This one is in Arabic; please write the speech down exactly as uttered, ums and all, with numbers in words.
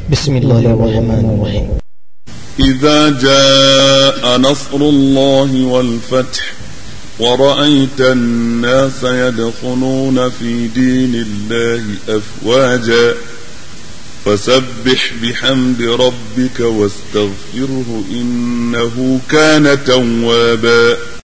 بسم الله الرحمن الرحيم. إذا جاء نصر الله والفتح ورأيت الناس يدخلون في دين الله أفواجا فسبح بحمد ربك واستغفره إنه كان توابا.